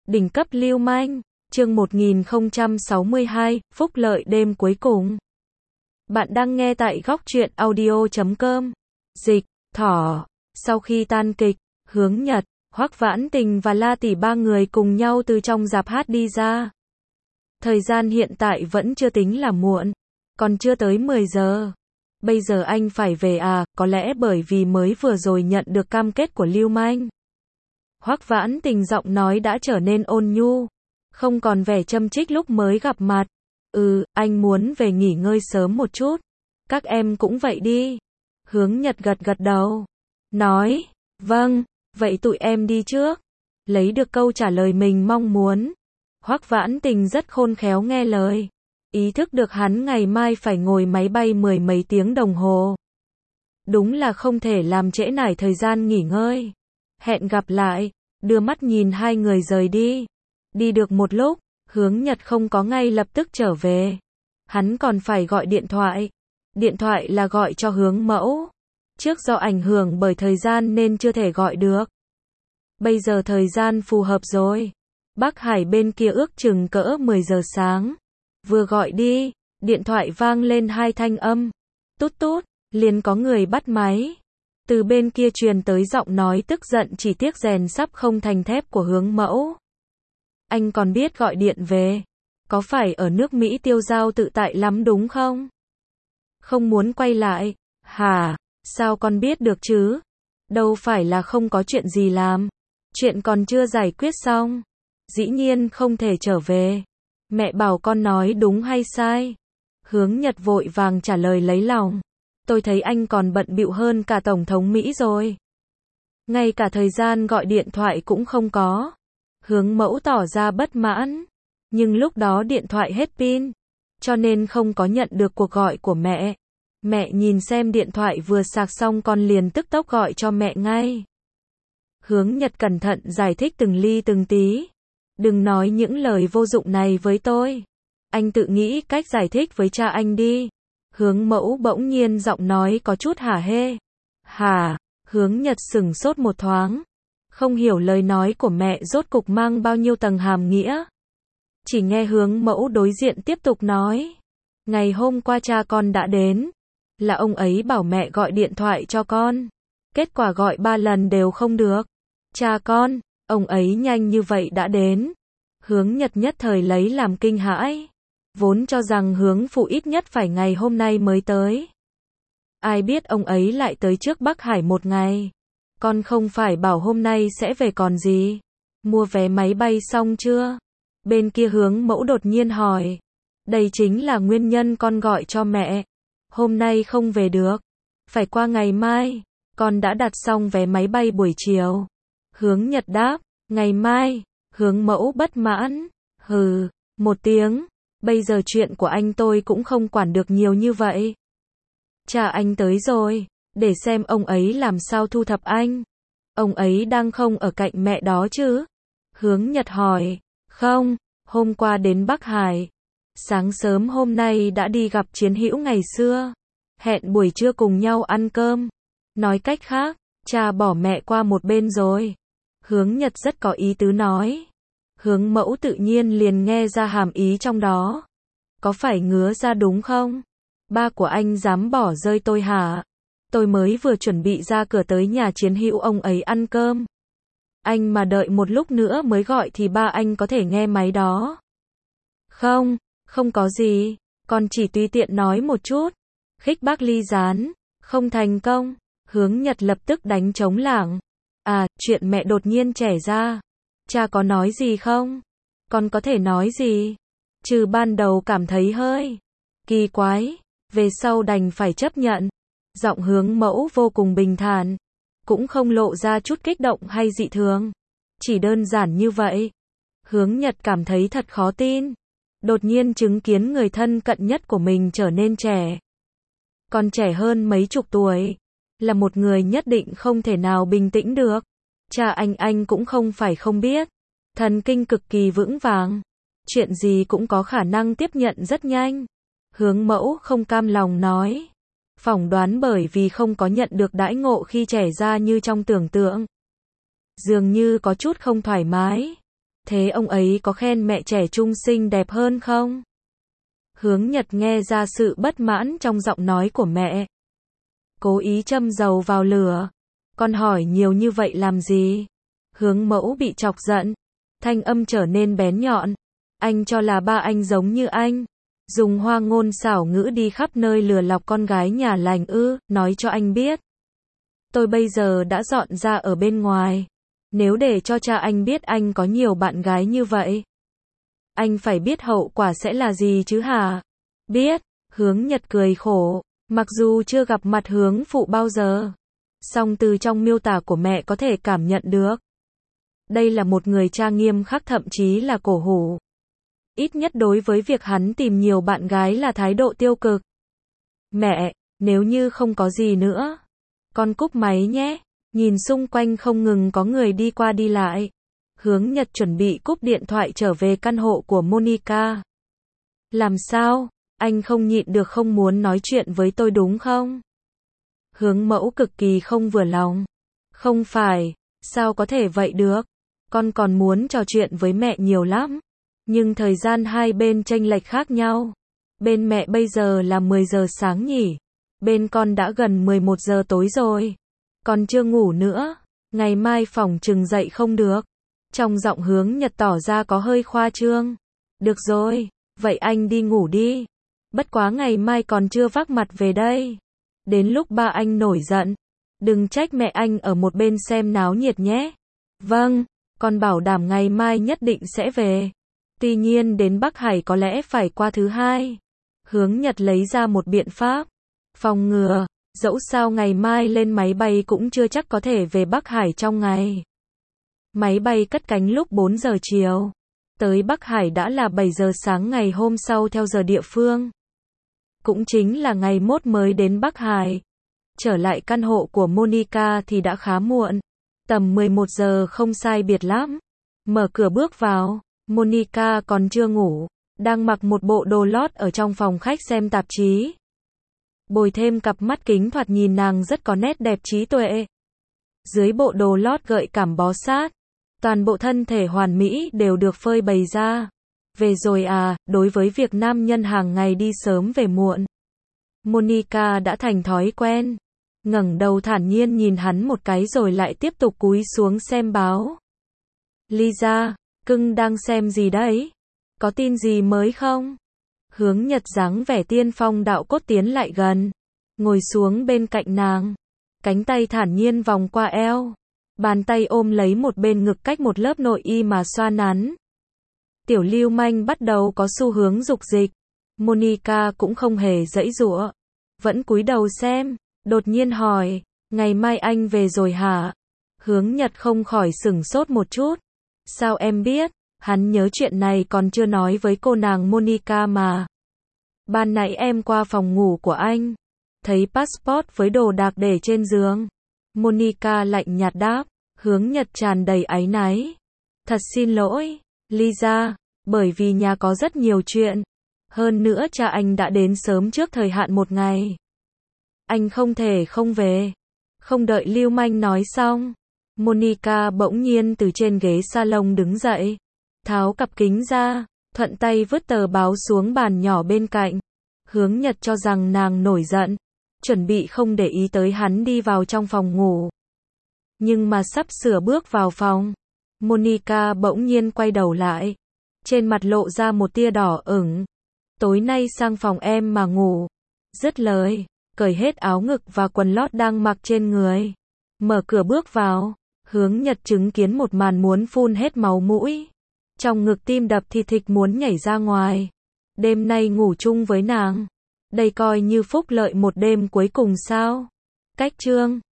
Đỉnh cấp lưu manh, chương 1062, phúc lợi đêm cuối cùng. Bạn đang nghe tại góc truyện audio.com. Dịch, thỏ. Sau khi tan kịch, Hướng Nhật, Hoắc Vãn Tình và La Tỷ ba người cùng nhau từ trong rạp hát đi ra. Thời gian hiện tại vẫn chưa tính là muộn, còn chưa tới 10 giờ. Bây giờ anh phải về à, có lẽ bởi vì mới vừa rồi nhận được cam kết của lưu manh. Hoắc Vãn Tình giọng nói đã trở nên ôn nhu, không còn vẻ châm chích lúc mới gặp mặt. Anh muốn về nghỉ ngơi sớm một chút. Các em cũng vậy đi. Hướng Nhật gật gật đầu, nói, vâng, vậy tụi em đi trước. Lấy được câu trả lời mình mong muốn. Hoắc Vãn Tình rất khôn khéo nghe lời. Ý thức được hắn ngày mai phải ngồi máy bay mười mấy tiếng đồng hồ. Đúng là không thể làm trễ nải thời gian nghỉ ngơi. Hẹn gặp lại, đưa mắt nhìn hai người rời đi. Đi được một lúc, Hướng Nhật không có ngay lập tức trở về. Hắn còn phải gọi điện thoại. Điện thoại là gọi cho Hướng Mẫu. Trước do ảnh hưởng bởi thời gian nên chưa thể gọi được. Bây giờ thời gian phù hợp rồi. Bắc Hải bên kia ước chừng cỡ 10 giờ sáng. Vừa gọi đi, điện thoại vang lên hai thanh âm. Tút tút, liền có người bắt máy. Từ bên kia truyền tới giọng nói tức giận chỉ tiếc rèn sắp không thành thép của Hướng Mẫu. Anh còn biết gọi điện về. Có phải ở nước Mỹ tiêu dao tự tại lắm đúng không? Không muốn quay lại. Hả? Sao con biết được chứ? Đâu phải là không có chuyện gì làm. Chuyện còn chưa giải quyết xong. Dĩ nhiên không thể trở về. Mẹ bảo con nói đúng hay sai? Hướng Nhật vội vàng trả lời lấy lòng. Tôi thấy anh còn bận bịu hơn cả Tổng thống Mỹ rồi. Ngay cả thời gian gọi điện thoại cũng không có. Hướng Mẫu tỏ ra bất mãn. Nhưng lúc đó điện thoại hết pin. Cho nên không có nhận được cuộc gọi của mẹ. Mẹ nhìn xem điện thoại vừa sạc xong con liền tức tốc gọi cho mẹ ngay. Hướng Nhật cẩn thận giải thích từng ly từng tí. Đừng nói những lời vô dụng này với tôi. Anh tự nghĩ cách giải thích với cha anh đi. Hướng Mẫu bỗng nhiên giọng nói có chút hả hê. Hả? Hướng Nhật sửng sốt một thoáng. Không hiểu lời nói của mẹ rốt cục mang bao nhiêu tầng hàm nghĩa. Chỉ nghe Hướng Mẫu đối diện tiếp tục nói. Ngày hôm qua cha con đã đến. Là ông ấy bảo mẹ gọi điện thoại cho con. Kết quả gọi 3 lần đều không được. Cha con, ông ấy nhanh như vậy đã đến. Hướng Nhật nhất thời lấy làm kinh hãi. Vốn cho rằng Hướng phụ ít nhất phải ngày hôm nay mới tới. Ai biết ông ấy lại tới trước Bắc Hải một ngày. Con không phải bảo hôm nay sẽ về còn gì. Mua vé máy bay xong chưa? Bên kia Hướng Mẫu đột nhiên hỏi. Đây chính là nguyên nhân con gọi cho mẹ. Hôm nay không về được. Phải qua ngày mai. Con đã đặt xong vé máy bay buổi chiều. Hướng Nhật đáp. Ngày mai. Hướng Mẫu bất mãn. Hừ, một tiếng. Bây giờ chuyện của anh tôi cũng không quản được nhiều như vậy. Cha anh tới rồi. Để xem ông ấy làm sao thu thập anh. Ông ấy đang không ở cạnh mẹ đó chứ? Hướng Nhật hỏi. Không, hôm qua đến Bắc Hải. Sáng sớm hôm nay đã đi gặp chiến hữu ngày xưa. Hẹn buổi trưa cùng nhau ăn cơm. Nói cách khác, cha bỏ mẹ qua một bên rồi. Hướng Nhật rất có ý tứ nói. Hướng Mẫu tự nhiên liền nghe ra hàm ý trong đó. Có phải ngứa ra đúng không? Ba của anh dám bỏ rơi tôi hả? Tôi mới vừa chuẩn bị ra cửa tới nhà chiến hữu ông ấy ăn cơm. Anh mà đợi một lúc nữa mới gọi thì ba anh có thể nghe máy đó. Không, không có gì. Con chỉ tùy tiện nói một chút. Khích bác ly gián. Không thành công. Hướng Nhật lập tức đánh trống lảng. À, chuyện mẹ đột nhiên trẻ ra. Cha có nói gì không? Con có thể nói gì? Trừ ban đầu cảm thấy hơi kỳ quái. Về sau đành phải chấp nhận. Giọng Hướng Mẫu vô cùng bình thản. Cũng không lộ ra chút kích động hay dị thường. Chỉ đơn giản như vậy. Hướng Nhật cảm thấy thật khó tin. Đột nhiên chứng kiến người thân cận nhất của mình trở nên trẻ. Còn trẻ hơn mấy chục tuổi. Là một người nhất định không thể nào bình tĩnh được. Cha anh cũng không phải không biết. Thần kinh cực kỳ vững vàng. Chuyện gì cũng có khả năng tiếp nhận rất nhanh. Hướng Mẫu không cam lòng nói. Phỏng đoán bởi vì không có nhận được đãi ngộ khi trẻ ra như trong tưởng tượng. Dường như có chút không thoải mái. Thế ông ấy có khen mẹ trẻ trung xinh đẹp hơn không? Hướng Nhật nghe ra sự bất mãn trong giọng nói của mẹ. Cố ý châm dầu vào lửa. Con hỏi nhiều như vậy làm gì? Hướng Mẫu bị chọc giận. Thanh âm trở nên bén nhọn. Anh cho là ba anh giống như anh. Dùng hoa ngôn xảo ngữ đi khắp nơi lừa lọc con gái nhà lành ư, nói cho anh biết. Tôi bây giờ đã dọn ra ở bên ngoài. Nếu để cho cha anh biết anh có nhiều bạn gái như vậy, anh phải biết hậu quả sẽ là gì chứ hả? Biết, Hướng Nhật cười khổ, mặc dù chưa gặp mặt Hướng phụ bao giờ. Song từ trong miêu tả của mẹ có thể cảm nhận được. Đây là một người cha nghiêm khắc, thậm chí là cổ hủ. Ít nhất đối với việc hắn tìm nhiều bạn gái là thái độ tiêu cực. Mẹ, nếu như không có gì nữa, con cúp máy nhé. Nhìn xung quanh không ngừng có người đi qua đi lại. Hướng Nhật chuẩn bị cúp điện thoại trở về căn hộ của Monica. Làm sao? Anh không nhịn được không muốn nói chuyện với tôi đúng không? Hướng Mẫu cực kỳ không vừa lòng. Không phải, sao có thể vậy được? Con còn muốn trò chuyện với mẹ nhiều lắm. Nhưng thời gian hai bên chênh lệch khác nhau. Bên mẹ bây giờ là 10 giờ sáng nhỉ? Bên con đã gần 11 giờ tối rồi. Còn chưa ngủ nữa. Ngày mai phỏng chừng dậy không được. Trong giọng Hướng Nhật tỏ ra có hơi khoa trương. Được rồi, vậy anh đi ngủ đi. Bất quá ngày mai còn chưa vác mặt về đây. Đến lúc ba anh nổi giận, đừng trách mẹ anh ở một bên xem náo nhiệt nhé. Vâng, con bảo đảm ngày mai nhất định sẽ về. Tuy nhiên đến Bắc Hải có lẽ phải qua thứ hai. Hướng Nhật lấy ra một biện pháp phòng ngừa, dẫu sao ngày mai lên máy bay cũng chưa chắc có thể về Bắc Hải trong ngày. Máy bay cất cánh lúc 4 giờ chiều. Tới Bắc Hải đã là 7 giờ sáng ngày hôm sau theo giờ địa phương. Cũng chính là ngày mốt mới đến Bắc Hải. Trở lại căn hộ của Monica thì đã khá muộn. Tầm 11 giờ không sai biệt lắm. Mở cửa bước vào, Monica còn chưa ngủ, đang mặc một bộ đồ lót ở trong phòng khách xem tạp chí. Bồi thêm cặp mắt kính thoạt nhìn nàng rất có nét đẹp trí tuệ. Dưới bộ đồ lót gợi cảm bó sát, toàn bộ thân thể hoàn mỹ đều được phơi bày ra. Về rồi à, đối với việc nam nhân hàng ngày đi sớm về muộn, Monica đã thành thói quen. Ngẩng đầu thản nhiên nhìn hắn một cái rồi lại tiếp tục cúi xuống xem báo. Lisa, cưng đang xem gì đấy? Có tin gì mới không? Hướng Nhật dáng vẻ tiên phong đạo cốt tiến lại gần, ngồi xuống bên cạnh nàng. Cánh tay thản nhiên vòng qua eo, bàn tay ôm lấy một bên ngực cách một lớp nội y mà xoa nắn. Tiểu lưu manh bắt đầu có xu hướng dục dịch. Monica cũng không hề giãy giụa, vẫn cúi đầu xem, đột nhiên hỏi, ngày mai anh về rồi hả? Hướng Nhật không khỏi sửng sốt một chút. Sao em biết? Hắn nhớ chuyện này còn chưa nói với cô nàng Monica mà. Ban nãy em qua phòng ngủ của anh, thấy passport với đồ đạc để trên giường. Monica lạnh nhạt đáp. Hướng Nhật tràn đầy áy náy. Thật xin lỗi, Lisa, bởi vì nhà có rất nhiều chuyện. Hơn nữa cha anh đã đến sớm trước thời hạn một ngày. Anh không thể không về. Không đợi lưu manh nói xong, Monica bỗng nhiên từ trên ghế salon đứng dậy, tháo cặp kính ra, thuận tay vứt tờ báo xuống bàn nhỏ bên cạnh. Hướng Nhật cho rằng nàng nổi giận, chuẩn bị không để ý tới hắn đi vào trong phòng ngủ. Nhưng mà sắp sửa bước vào phòng, Monica bỗng nhiên quay đầu lại, trên mặt lộ ra một tia đỏ ửng. Tối nay sang phòng em mà ngủ. Dứt lời, cởi hết áo ngực và quần lót đang mặc trên người. Mở cửa bước vào, Hướng Nhật chứng kiến một màn muốn phun hết máu mũi. Trong ngực tim đập thình thịch muốn nhảy ra ngoài. Đêm nay ngủ chung với nàng, đây coi như phúc lợi một đêm cuối cùng sao? Cách chương